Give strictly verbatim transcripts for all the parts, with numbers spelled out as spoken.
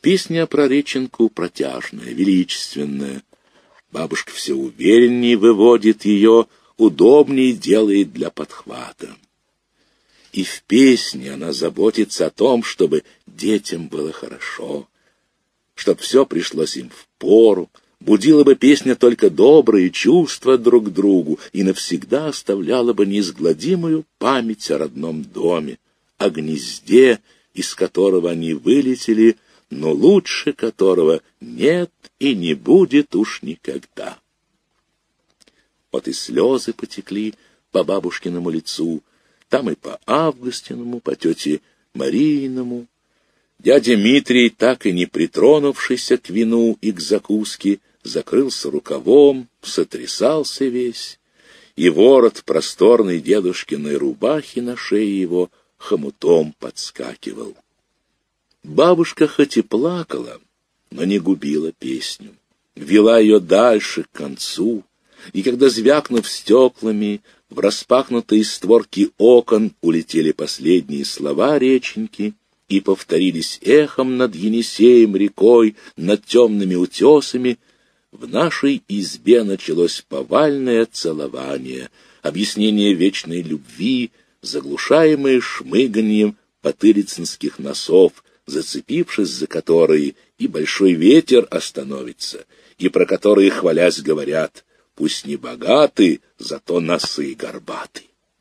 Песня про реченку протяжная, величественная. Бабушка все увереннее выводит ее, удобнее делает для подхвата. И в песне она заботится о том, чтобы детям было хорошо, чтоб все пришлось им впору, будила бы песня только добрые чувства друг к другу и навсегда оставляла бы неизгладимую память о родном доме, о гнезде, из которого они вылетели, но лучше которого нет и не будет уж никогда. Вот и слезы потекли по бабушкиному лицу, там и по Августиному, по тете Мариному. Дядя Митрий, так и не притронувшийся к вину и к закуске, закрылся рукавом, сотрясался весь, и ворот просторной дедушкиной рубахи на шее его хомутом подскакивал. Бабушка хоть и плакала, но не губила песню, вела ее дальше, к концу, и когда, звякнув стеклами, в распахнутые створки окон улетели последние слова реченьки и повторились эхом над Енисеем рекой, над темными утесами, в нашей избе началось повальное целование, объяснение вечной любви, заглушаемое шмыганьем потырицынских носов, зацепившись за которые и большой ветер остановится, и про которые, хвалясь, говорят: пусть не богаты, зато носы горбаты.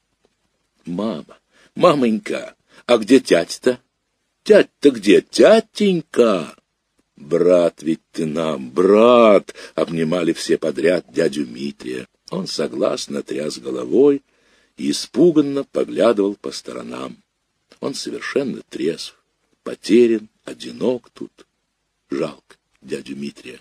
Мама, мамонька, а где тять-то? Тять-то где, тятенька? Брат ведь ты нам, брат! Обнимали все подряд дядю Митрия. Он согласно тряс головой и испуганно поглядывал по сторонам. Он совершенно трезв, потерян, одинок тут. Жалко дядю Митрия.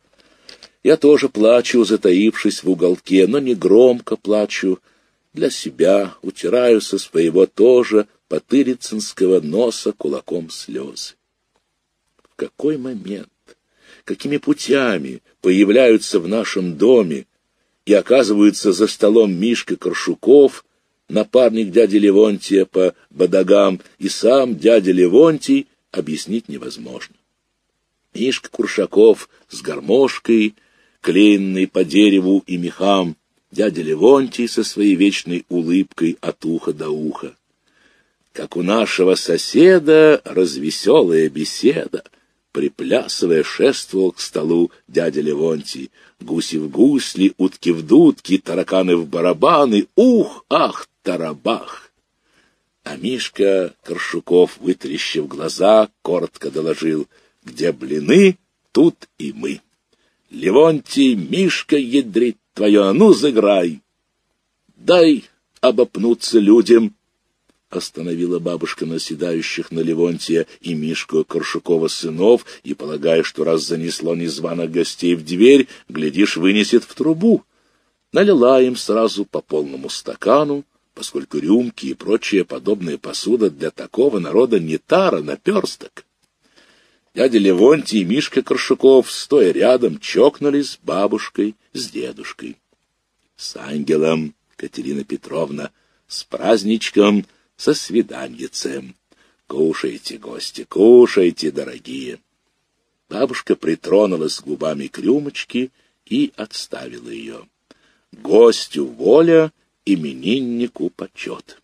Я тоже плачу, затаившись в уголке, но не громко плачу. Для себя утираю со своего тоже потырицынского носа кулаком слезы. В какой момент, какими путями появляются в нашем доме и оказываются за столом Мишка Коршуков, напарник дяди Левонтия по бодагам, и сам дядя Левонтий, объяснить невозможно. Мишка Куршаков с гармошкой, клеенной по дереву и мехам, дядя Левонтий со своей вечной улыбкой от уха до уха. Как у нашего соседа развеселая беседа, приплясывая, шествовал к столу дядя Левонтий. Гуси в гусли, утки в дудки, тараканы в барабаны, ух, ах, тарабах! А Мишка Коршуков, вытрящив глаза, коротко доложил: где блины, тут и мы. Левонтий, Мишка, ядрит твое, а ну, заграй! Дай обопнуться людям, остановила бабушка наседающих на Левонтия и Мишку Коршукова сынов, и, полагая, что раз занесло незваных гостей в дверь, глядишь, вынесет в трубу. Налила им сразу по полному стакану, поскольку рюмки и прочая подобная посуда для такого народа не тара, наперсток. Дядя Левонтий и Мишка Коршуков, стоя рядом, чокнулись с бабушкой, с дедушкой. С ангелом, Катерина Петровна, с праздничком, со свиданьицем. Кушайте, гости, кушайте, дорогие. Бабушка притронулась губами к рюмочке и отставила ее. Гостю воля, имениннику почет.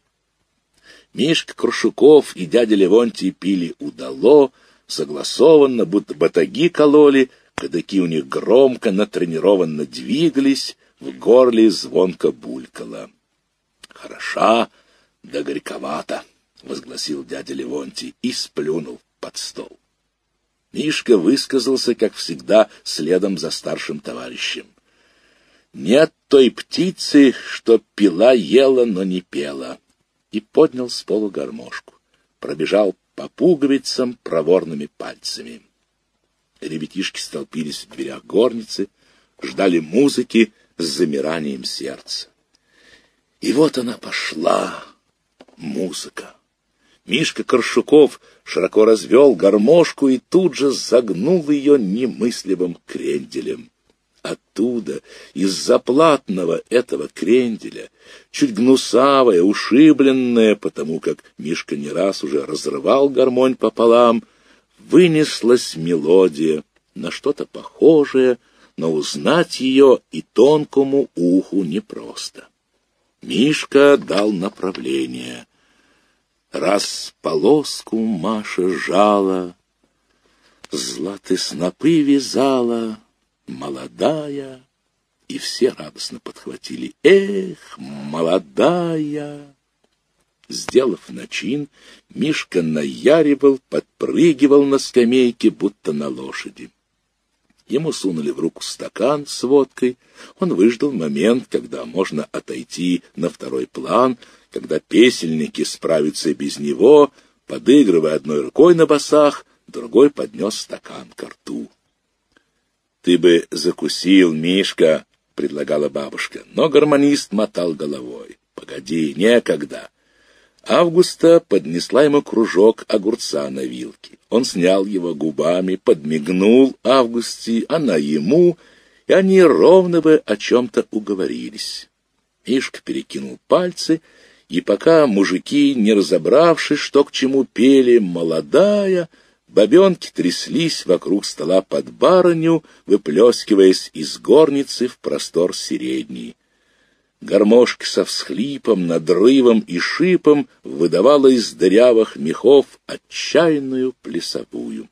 Мишка Коршуков и дядя Левонтий пили удало, согласованно, будто батаги кололи, кадыки у них громко, натренированно двигались, в горле звонко булькало. «Хороша, да горьковато», — возгласил дядя Левонтий и сплюнул под стол. Мишка высказался, как всегда, следом за старшим товарищем. «Нет той птицы, что пила, ела, но не пела», и поднял с полу гармошку, пробежал по пуговицам проворными пальцами. Ребятишки столпились в дверях горницы, ждали музыки с замиранием сердца. И вот она пошла, музыка. Мишка Коршуков широко развел гармошку и тут же загнул ее немыслимым кренделем. Оттуда, из заплатного этого кренделя, чуть гнусавая, ушибленная, потому как Мишка не раз уже разрывал гармонь пополам, вынеслась мелодия, на что-то похожее, но узнать ее и тонкому уху непросто. Мишка дал направление. Раз полоску Маша жала, златы снопы вязала, молодая, и все радостно подхватили: «Эх, молодая!» Сделав начин, Мишка наяривал, подпрыгивал на скамейке, будто на лошади. Ему сунули в руку стакан с водкой. Он выждал момент, когда можно отойти на второй план, когда песельники справятся без него, подыгрывая одной рукой на басах, другой поднес стакан ко рту. «Ты бы закусил, Мишка», — предлагала бабушка, но гармонист мотал головой. «Погоди, некогда». Августа поднесла ему кружок огурца на вилке. Он снял его губами, подмигнул Августе, она ему, и они ровно бы о чем-то уговорились. Мишка перекинул пальцы, и пока мужики, не разобравшись, что к чему пели «молодая», бабенки тряслись вокруг стола под барыню, выплескиваясь из горницы в простор средний. Гармошка со всхлипом, надрывом и шипом выдавала из дырявых мехов отчаянную плясовую.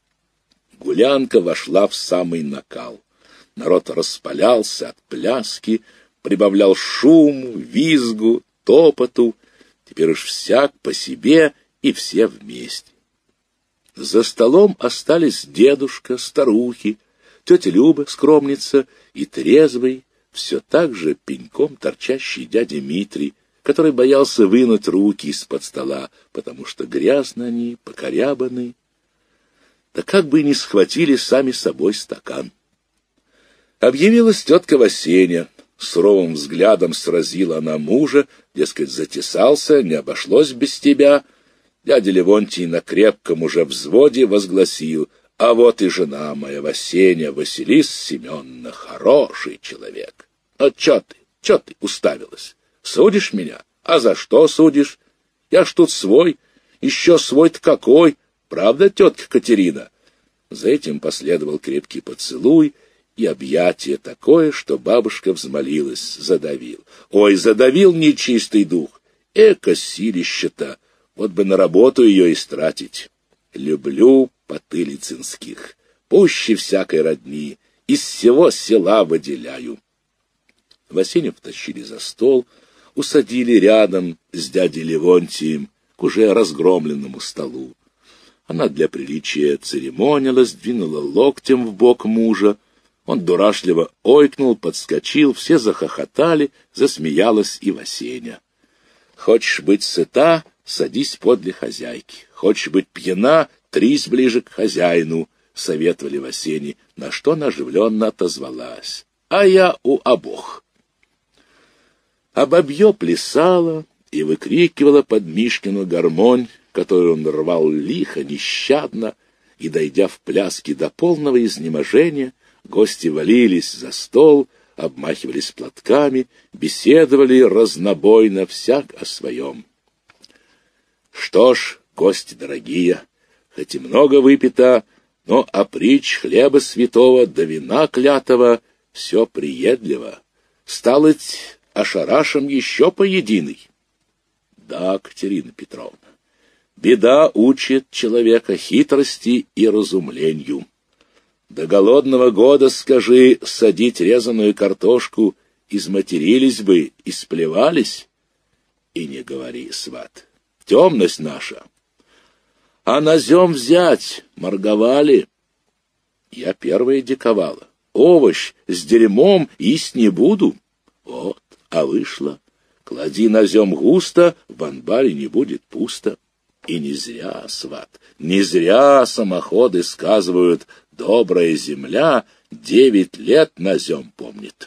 Гулянка вошла в самый накал. Народ распалялся от пляски, прибавлял шуму, визгу, топоту. Теперь уж всяк по себе и все вместе. За столом остались дедушка, старухи, тетя Люба, скромница, и трезвый, все так же пеньком торчащий дядя Митрий, который боялся вынуть руки из-под стола, потому что грязно они, покорябаны. Да как бы ни схватили сами собой стакан. Объявилась тетка Васеня. Суровым взглядом сразила она мужа, дескать, затесался, не обошлось без тебя. Дядя Левонтий на крепком уже взводе возгласил: «А вот и жена моя, Васеня, Василиса Семеновна, хороший человек. А чё ты, чё ты уставилась? Судишь меня? А за что судишь? Я ж тут свой, еще свой-то какой, правда, тетка Катерина?» За этим последовал крепкий поцелуй и объятие такое, что бабушка взмолилась, задавил. «Ой, задавил нечистый дух! Эко силище-то! Вот бы на работу ее истратить! Люблю Потылицынских, пуще всякой родни, из всего села выделяю». Васеню втащили за стол, усадили рядом с дядей Левонтием к уже разгромленному столу. Она для приличия церемонилась, двинула локтем в бок мужа. Он дурашливо ойкнул, подскочил, все захохотали, засмеялась и Васеня. «Хочешь быть сыта — садись подле хозяйки. Хочешь быть пьяна — трись ближе к хозяину», — советовали Васене, на что она оживленно отозвалась: «А я у обох». А бабье плясала и выкрикивала под Мишкину гармонь, которую он рвал лихо, нещадно, и, дойдя в пляске до полного изнеможения, гости валились за стол, обмахивались платками, беседовали разнобойно всяк о своем. Что ж, гости дорогие, хоть и много выпито, но опричь хлеба святого да вина клятого все приедливо. Сталоть, ошарашим еще поединый. Да, Катерина Петровна, беда учит человека хитрости и разумлению. До голодного года, скажи, садить резаную картошку, изматерились бы, исплевались. И не говори, сват, темность наша. А назем взять, морговали. Я первая диковала. Овощ с дерьмом есть не буду. Вот, а вышло. Клади назем густо, в анбаре не будет пусто. И не зря, сват, не зря самоходы сказывают: добрая земля девять лет назем помнит.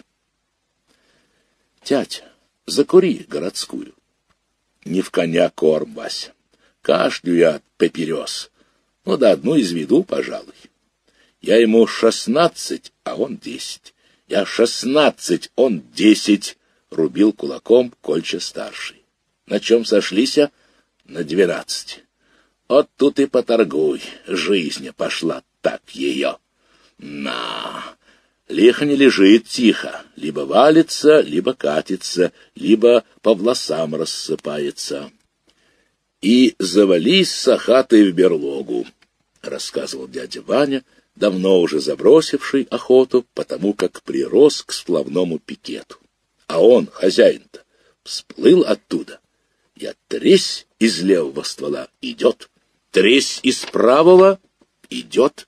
Тятя, закури городскую. Не в коня корм, Вася. Кашлю я от папирос. Ну да одну изведу, пожалуй. Я ему шестнадцать, а он десять. Я шестнадцать, он десять, рубил кулаком Кольча-старший. На чем сошлися? На двенадцать. Вот тут и поторгуй, жизнь пошла так ее. На, лихо не лежит тихо, либо валится, либо катится, либо по волосам рассыпается. И завались сахатой в берлогу, рассказывал дядя Ваня, давно уже забросивший охоту, потому как прирос к сплавному пикету. А он, хозяин-то, всплыл оттуда, и тресь из левого ствола идет, тресь из правого идет,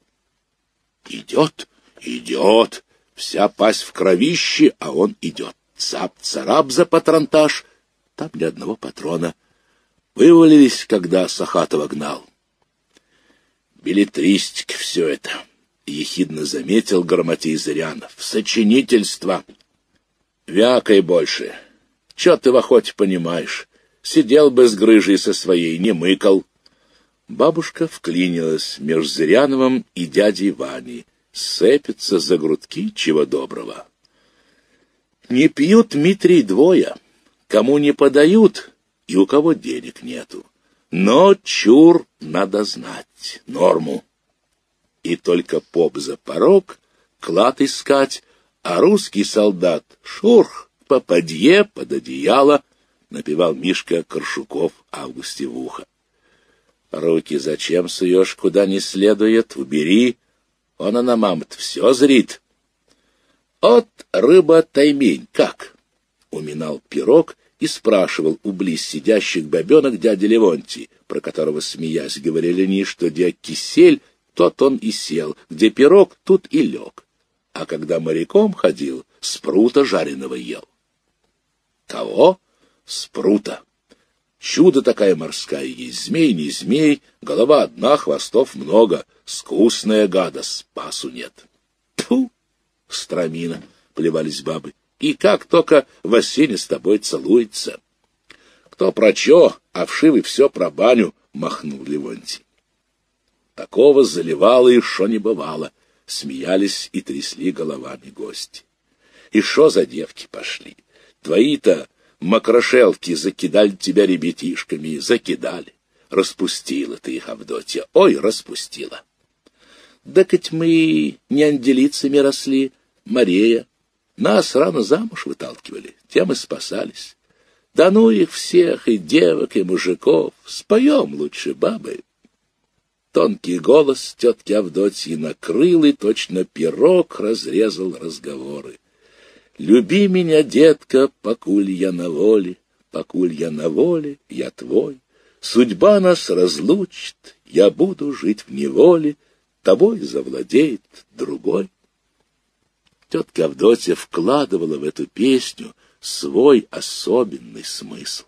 идет, идет, вся пасть в кровище, а он идет. Цап-царап за патронтаж, там ни одного патрона. Вывалились, когда Сахатова гнал. Беллетристика все это, — ехидно заметил Грамотей Зырянов. Сочинительство. Вякай больше. Че ты в охоте понимаешь? Сидел бы с грыжей со своей, не мыкал. Бабушка вклинилась между Зыряновым и дядей Ваней. Сцепятся за грудки, чего доброго. Не пьют, Митрий, двое. Кому не подают, и у кого денег нету. Но чур надо знать, норму. И только поп за порог, клад искать, а русский солдат шурх, попадье под одеяло, напевал Мишка Коршуков Августе в ухо. Руки зачем суешь, куда не следует, убери, он на маму-то все зрит. От рыба-таймень, как? Уминал пирог и спрашивал у близ сидящих бабенок дядя Левонтий, про которого, смеясь, говорили они, что где кисель, тот он и сел, где пирог, тут и лег. А когда моряком ходил, спрута жареного ел. Кого? Спрута. Чудо такая морская есть, змей не змей, голова одна, хвостов много, скусная гада, спасу нет. Тьфу! Стромина, плевались бабы. И как только в осенне с тобой целуется. Кто про чё, а вшивый все про баню, махнул Левонтий. Такого заливало и шо не бывало, смеялись и трясли головами гости. И шо за девки пошли? Твои-то макрошелки закидали тебя ребятишками, закидали. Распустила ты их, Авдотья, ой, распустила. Да хоть мы не ангелицами росли, Мария. Нас рано замуж выталкивали, тем и спасались. Да ну их всех, и девок, и мужиков, споем лучше бабы. Тонкий голос тетки Авдотьи накрыл, и точно пирог разрезал разговоры. Люби меня, детка, покуль я на воле, покуль я на воле, я твой. Судьба нас разлучит, я буду жить в неволе, тобой завладеет другой. Тетка Авдотья вкладывала в эту песню свой особенный смысл.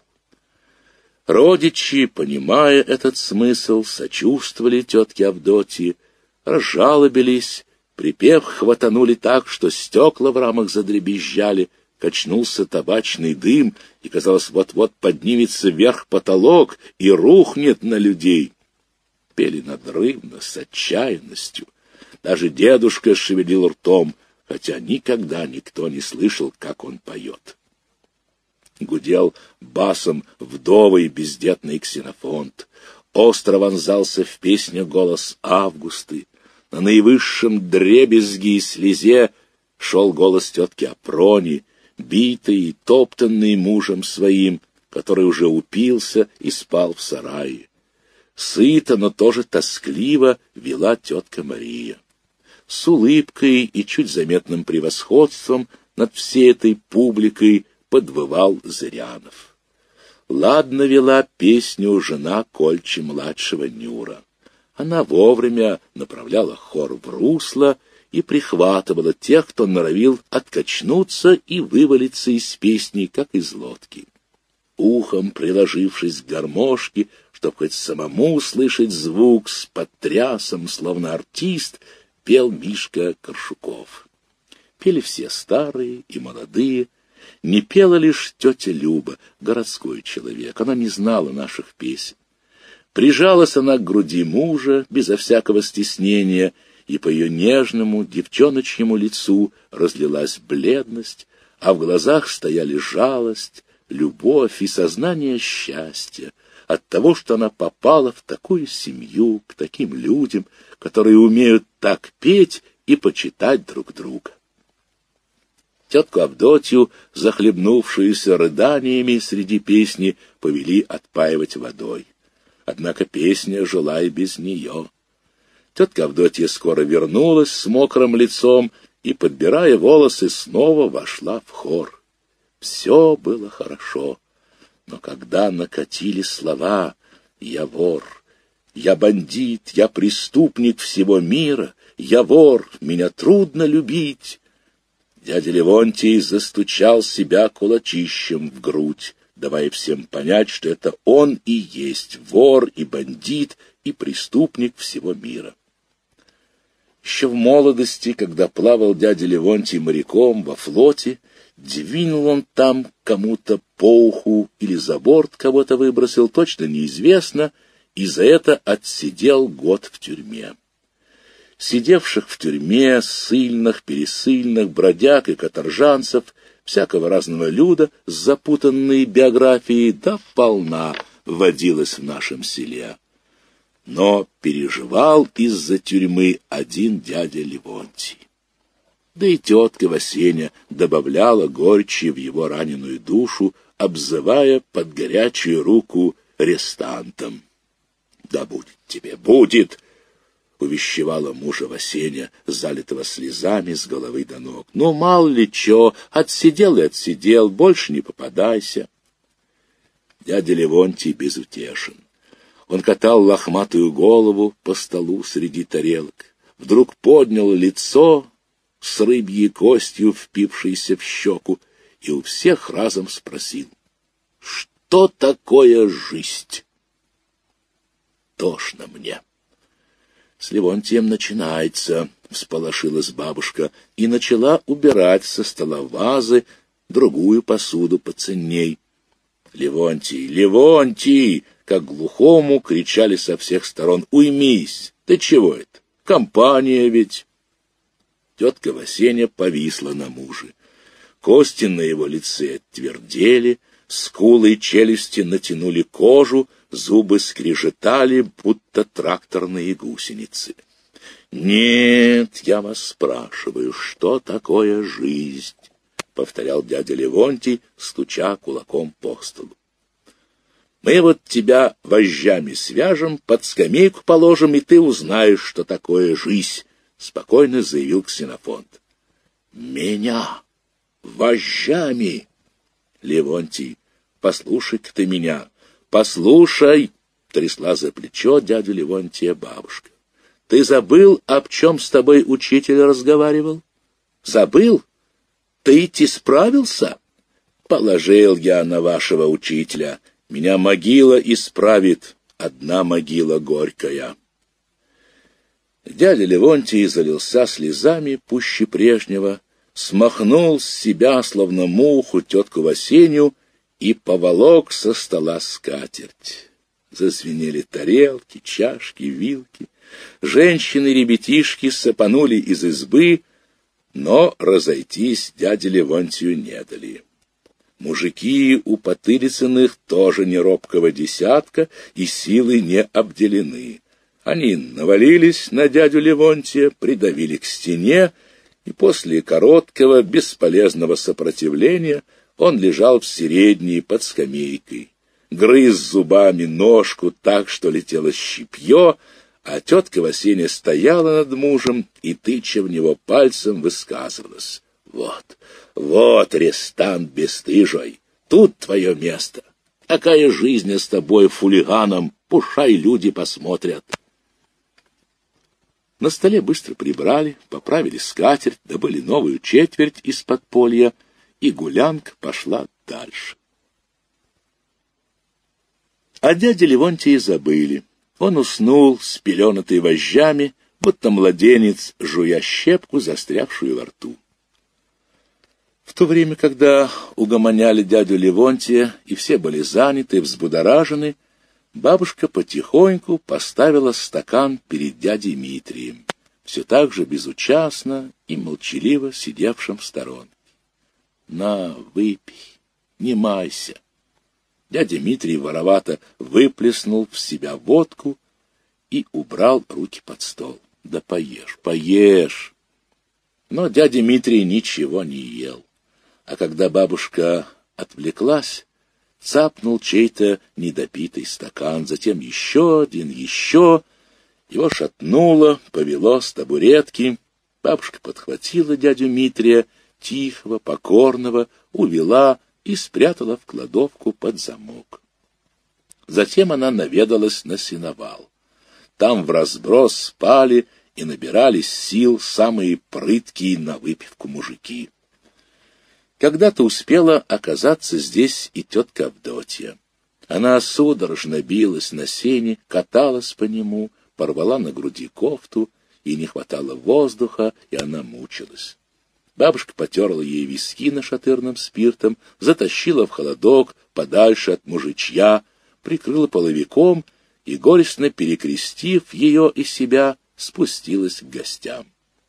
Родичи, понимая этот смысл, сочувствовали тетке Авдотье, разжалобились, припев хватанули так, что стекла в рамах задребезжали, качнулся табачный дым, и, казалось, вот-вот поднимется вверх потолок и рухнет на людей. Пели надрывно, с отчаянностью. Даже дедушка шевелил ртом, хотя никогда никто не слышал, как он поет. Гудел басом вдовый бездетный ксенофонт. Остро вонзался в песню голос Августы. На наивысшем дребезги и слезе шел голос тетки Апрони, битый и топтанный мужем своим, который уже упился и спал в сарае. Сыто, но тоже тоскливо вела тетка Мария. С улыбкой и чуть заметным превосходством над всей этой публикой подвывал Зырянов. Ладно вела песню жена Кольчи-младшего Нюра. Она вовремя направляла хор в русло и прихватывала тех, кто норовил откачнуться и вывалиться из песни, как из лодки. Ухом приложившись к гармошке, чтоб хоть самому слышать звук, с подтрясом, словно артист, пел Мишка Коршуков. Пели все старые и молодые. Не пела лишь тетя Люба, городской человек. Она не знала наших песен. Прижалась она к груди мужа безо всякого стеснения, и по ее нежному девчоночьему лицу разлилась бледность, а в глазах стояли жалость, любовь и сознание счастья, от того, что она попала в такую семью, к таким людям, которые умеют так петь и почитать друг друга. Тетку Авдотью, захлебнувшуюся рыданиями среди песни, повели отпаивать водой. Однако песня жила и без нее. Тетка Авдотья скоро вернулась с мокрым лицом и, подбирая волосы, снова вошла в хор. Все было хорошо, но когда накатили слова «Я вор», «Я бандит», «Я преступник всего мира», «Я вор», «Меня трудно любить», дядя Левонтий застучал себя кулачищем в грудь, давая всем понять, что это он и есть вор и бандит и преступник всего мира. Еще в молодости, когда плавал дядя Левонтий моряком во флоте, двинул он там кому-то по уху или за борт кого-то выбросил, точно неизвестно, и за это отсидел год в тюрьме. Сидевших в тюрьме ссыльных, пересыльных, бродяг и каторжанцев, всякого разного люда с запутанной биографией, да полна водилась в нашем селе. Но переживал из-за тюрьмы один дядя Левонтий. Да и тетка Васеня добавляла горечи в его раненую душу, обзывая под горячую руку рестантом. «Да будет тебе, будет!» — увещевала мужа Васеня, залитого слезами с головы до ног. «Ну, мало ли чё, отсидел и отсидел, больше не попадайся». Дядя Левонтий безутешен. Он катал лохматую голову по столу среди тарелок. Вдруг поднял лицо с рыбьей костью, впившейся в щеку, и у всех разом спросил: «Что такое жизнь?» «Тошно мне». «С Левонтием начинается», — всполошилась бабушка, и начала убирать со стола вазы, другую посуду поценней. «Левонтий, Левонтий!» — как глухому кричали со всех сторон. «Уймись! Ты чего это? Компания ведь!» Тетка Васеня повисла на муже. Кости на его лице твердели, скулы и челюсти натянули кожу, зубы скрежетали, будто тракторные гусеницы. «Нет, я вас спрашиваю, что такое жизнь?» — повторял дядя Левонтий, стуча кулаком по столу. «Мы вот тебя вожжами свяжем, под скамейку положим, и ты узнаешь, что такое жизнь», — спокойно заявил Ксенофонт. «Меня? Вожжами?» «Левонтий, послушай-ка ты меня, послушай!» — трясла за плечо дядю Левонтия бабушка. «Ты забыл, об чем с тобой учитель разговаривал? Забыл? Ты идти справился? Положил я на вашего учителя. Меня могила исправит, одна могила горькая». Дядя Левонтий залился слезами пуще прежнего, смахнул с себя, словно муху, тетку Васенью и поволок со стола скатерть. Зазвенели тарелки, чашки, вилки. Женщины-ребятишки сапанули из избы, но разойтись дяде Левонтию не дали. Мужики у Потылицыных тоже не робкого десятка и силы не обделены. Они навалились на дядю Левонтия, придавили к стене, и после короткого, бесполезного сопротивления он лежал в середней под скамейкой, грыз зубами ножку так, что летело щипье, а тетка Васеня стояла над мужем и, тыча в него пальцем, высказывалась: «Вот, вот, арестант бесстыжий, тут твое место. Какая жизнь с тобой, фулиганом, пушай люди посмотрят». На столе быстро прибрали, поправили скатерть, добыли новую четверть из подполья, и гулянка пошла дальше. А дядя Левонтия забыли. Он уснул, спеленатый вожжами, будто младенец, жуя щепку, застрявшую во рту. В то время, когда угомоняли дядю Левонтия, и все были заняты, взбудоражены, бабушка потихоньку поставила стакан перед дядей Митрием, все так же безучастно и молчаливо сидевшим в сторонке. «На, выпей, не майся». Дядя Митрий воровато выплеснул в себя водку и убрал руки под стол. Да поешь, поешь. Но дядя Митрий ничего не ел. А когда бабушка отвлеклась, цапнул чей-то недопитый стакан, затем еще один, еще. Его шатнуло, повело с табуретки. Бабушка подхватила дядю Митрия, тихого, покорного, увела и спрятала в кладовку под замок. Затем она наведалась на сеновал. Там вразброс спали и набирались сил самые прыткие на выпивку мужики. Когда-то успела оказаться здесь и тетка Авдотья. Она судорожно билась на сене, каталась по нему, порвала на груди кофту, ей не хватало воздуха, и она мучилась. Бабушка потерла ей виски нашатырным спиртом, затащила в холодок подальше от мужичья, прикрыла половиком и, горестно перекрестив ее и себя, спустилась к гостям.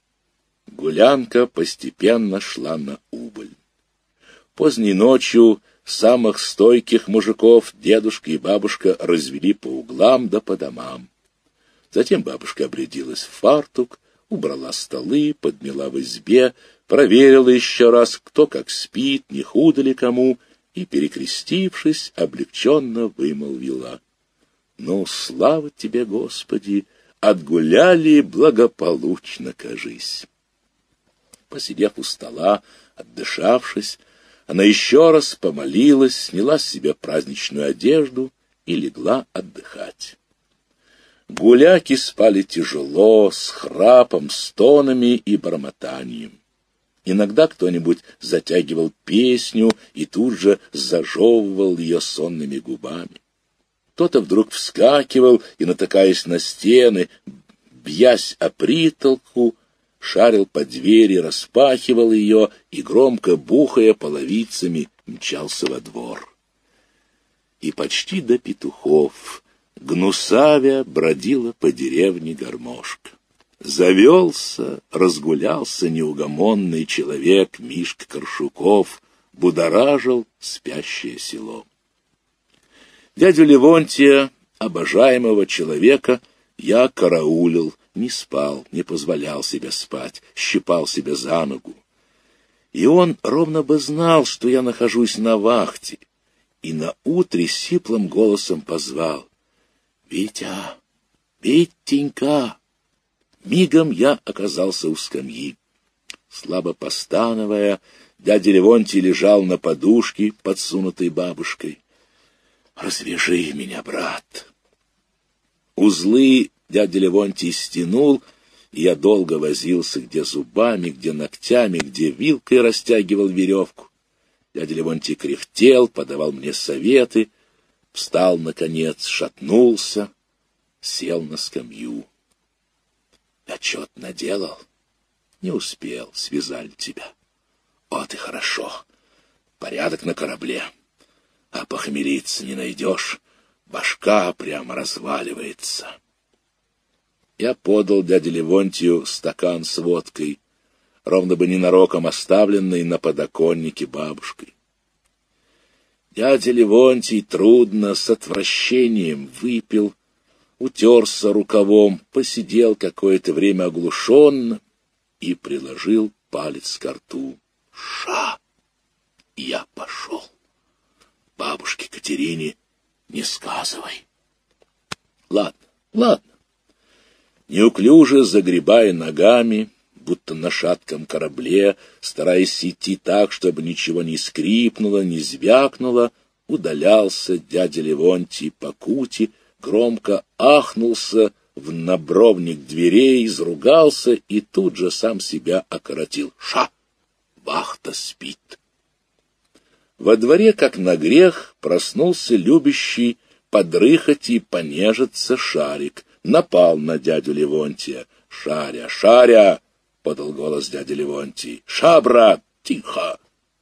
Гулянка постепенно шла на убыль. Поздней ночью самых стойких мужиков дедушка и бабушка развели по углам да по домам. Затем бабушка обрядилась в фартук, убрала столы, подмела в избе, проверила еще раз, кто как спит, не худо ли кому, и, перекрестившись, облегченно вымолвила: «Ну, слава тебе, Господи, отгуляли благополучно, кажись». Посидев у стола, отдышавшись, она еще раз помолилась, сняла с себя праздничную одежду и легла отдыхать. Гуляки спали тяжело, с храпом, стонами и бормотанием. Иногда кто-нибудь затягивал песню и тут же зажевывал ее сонными губами. Кто-то вдруг вскакивал и, натыкаясь на стены, бьясь о притолку, шарил по двери, распахивал ее и, громко бухая половицами, мчался во двор. И почти до петухов, гнусавя, бродила по деревне гармошка. Завелся, разгулялся неугомонный человек Мишка Коршуков, будоражил спящее село. Дядю Левонтия, обожаемого человека, я караулил, не спал, не позволял себе спать, щипал себя за ногу. И он ровно бы знал, что я нахожусь на вахте, и наутре сиплым голосом позвал: «Витя, Витенька!» Мигом я оказался у скамьи. Слабо постановая, дядя Левонтий лежал на подушке, подсунутой бабушкой. «Развяжи меня, брат!» Узлы дядя Левонтий стянул, и я долго возился, где зубами, где ногтями, где вилкой растягивал веревку. Дядя Левонтий кряхтел, подавал мне советы, встал, наконец, шатнулся, сел на скамью. «Отчет наделал?» «Не успел, связали тебя». «Вот и хорошо, порядок на корабле. А похмелиться не найдешь, башка прямо разваливается». Я подал дяде Левонтию стакан с водкой, ровно бы ненароком оставленный на подоконнике бабушкой. Дядя Левонтий трудно, с отвращением выпил, утерся рукавом, посидел какое-то время оглушенно и приложил палец к рту. «Ша! Я пошел. Бабушке Катерине не сказывай». «Ладно, ладно». Неуклюже загребая ногами, будто на шатком корабле, стараясь идти так, чтобы ничего не скрипнуло, не звякнуло, удалялся дядя Левонтий по кути, громко ахнулся в набровник дверей, изругался и тут же сам себя окоротил. «Ша! Вахта спит!» Во дворе, как на грех, проснулся любящий подрыхать и понежиться Шарик, напал на дядю Левонтия. «Шаря, Шаря!» — подал голос дядя Левонтий. «Ша, брат, тихо!»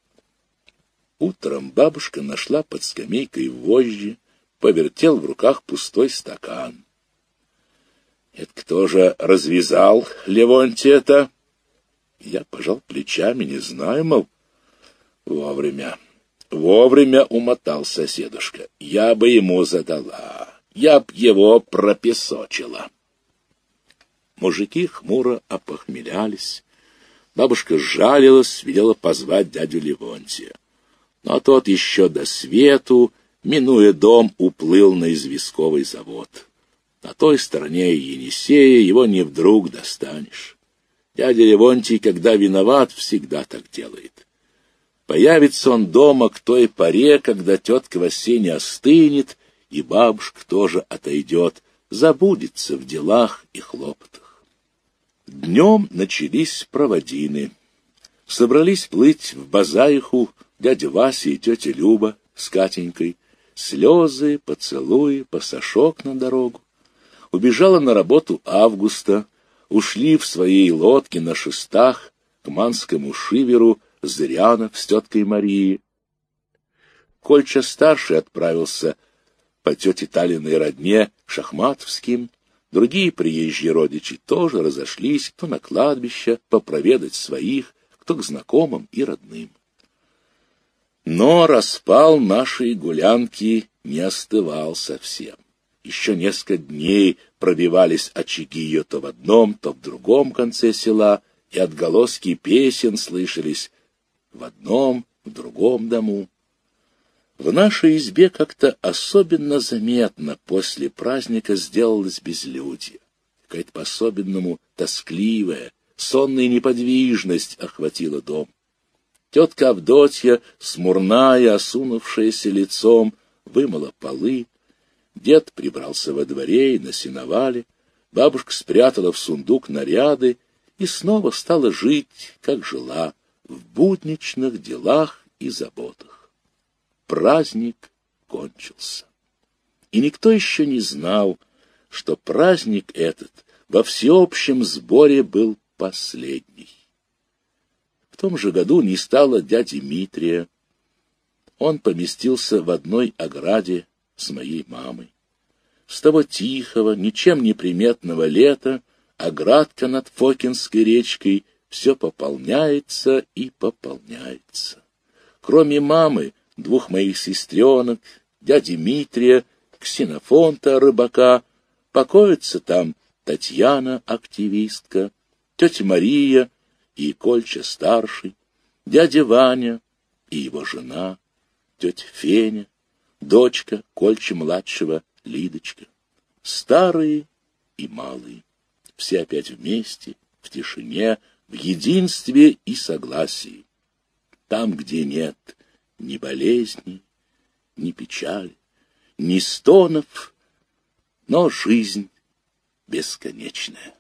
Утром бабушка нашла под скамейкой вожжи, повертел в руках пустой стакан. «Это кто же развязал Левонтия-то?» Я пожал плечами, не знаю, мол, вовремя. Вовремя умотал соседушка. Я бы ему задала, я б его пропесочила. Мужики хмуро опохмелялись. Бабушка сжалилась, велела позвать дядю Левонтия. Но тот еще до свету, минуя дом, уплыл на известковый завод. На той стороне Енисея его не вдруг достанешь. Дядя Левонтий, когда виноват, всегда так делает. Появится он дома к той поре, когда тетка Васеня остынет, и бабушка тоже отойдет, забудется в делах и хлопотах. Днем начались проводины. Собрались плыть в Базаиху дядя Вася и тетя Люба с Катенькой. Слезы, поцелуи, пасашок на дорогу. Убежала на работу Августа. Ушли в своей лодке на шестах к Манскому шиверу Зырянов с теткой Марией. Кольча-старший отправился по тете Талиной родне к Шахматовским. Другие приезжие родичи тоже разошлись, кто на кладбище попроведать своих, кто к знакомым и родным. Но распал нашей гулянки не остывал совсем. Еще несколько дней пробивались очаги ее то в одном, то в другом конце села, и отголоски песен слышались в одном, в другом дому. В нашей избе как-то особенно заметно после праздника сделалось безлюдье. Какая-то по-особенному тоскливая, сонная неподвижность охватила дом. Тетка Авдотья, смурная, осунувшаяся лицом, вымыла полы. Дед прибрался во дворе и на сеновале. Бабушка спрятала в сундук наряды и снова стала жить, как жила, в будничных делах и заботах. Праздник кончился. И никто еще не знал, что праздник этот во всеобщем сборе был последний. В том же году не стало дяди Митрия. Он поместился в одной ограде с моей мамой. С того тихого, ничем не приметного лета оградка над Фокинской речкой все пополняется и пополняется. Кроме мамы, двух моих сестренок, дяди Митрия, Ксенофонта, рыбака, покоятся там Татьяна, активистка, тетя Мария и Кольча-старший, дядя Ваня и его жена, тетя Феня, дочка Кольча-младшего, Лидочка. Старые и малые, все опять вместе, в тишине, в единстве и согласии. Там, где нет ни болезни, ни печали, ни стонов, но жизнь бесконечная.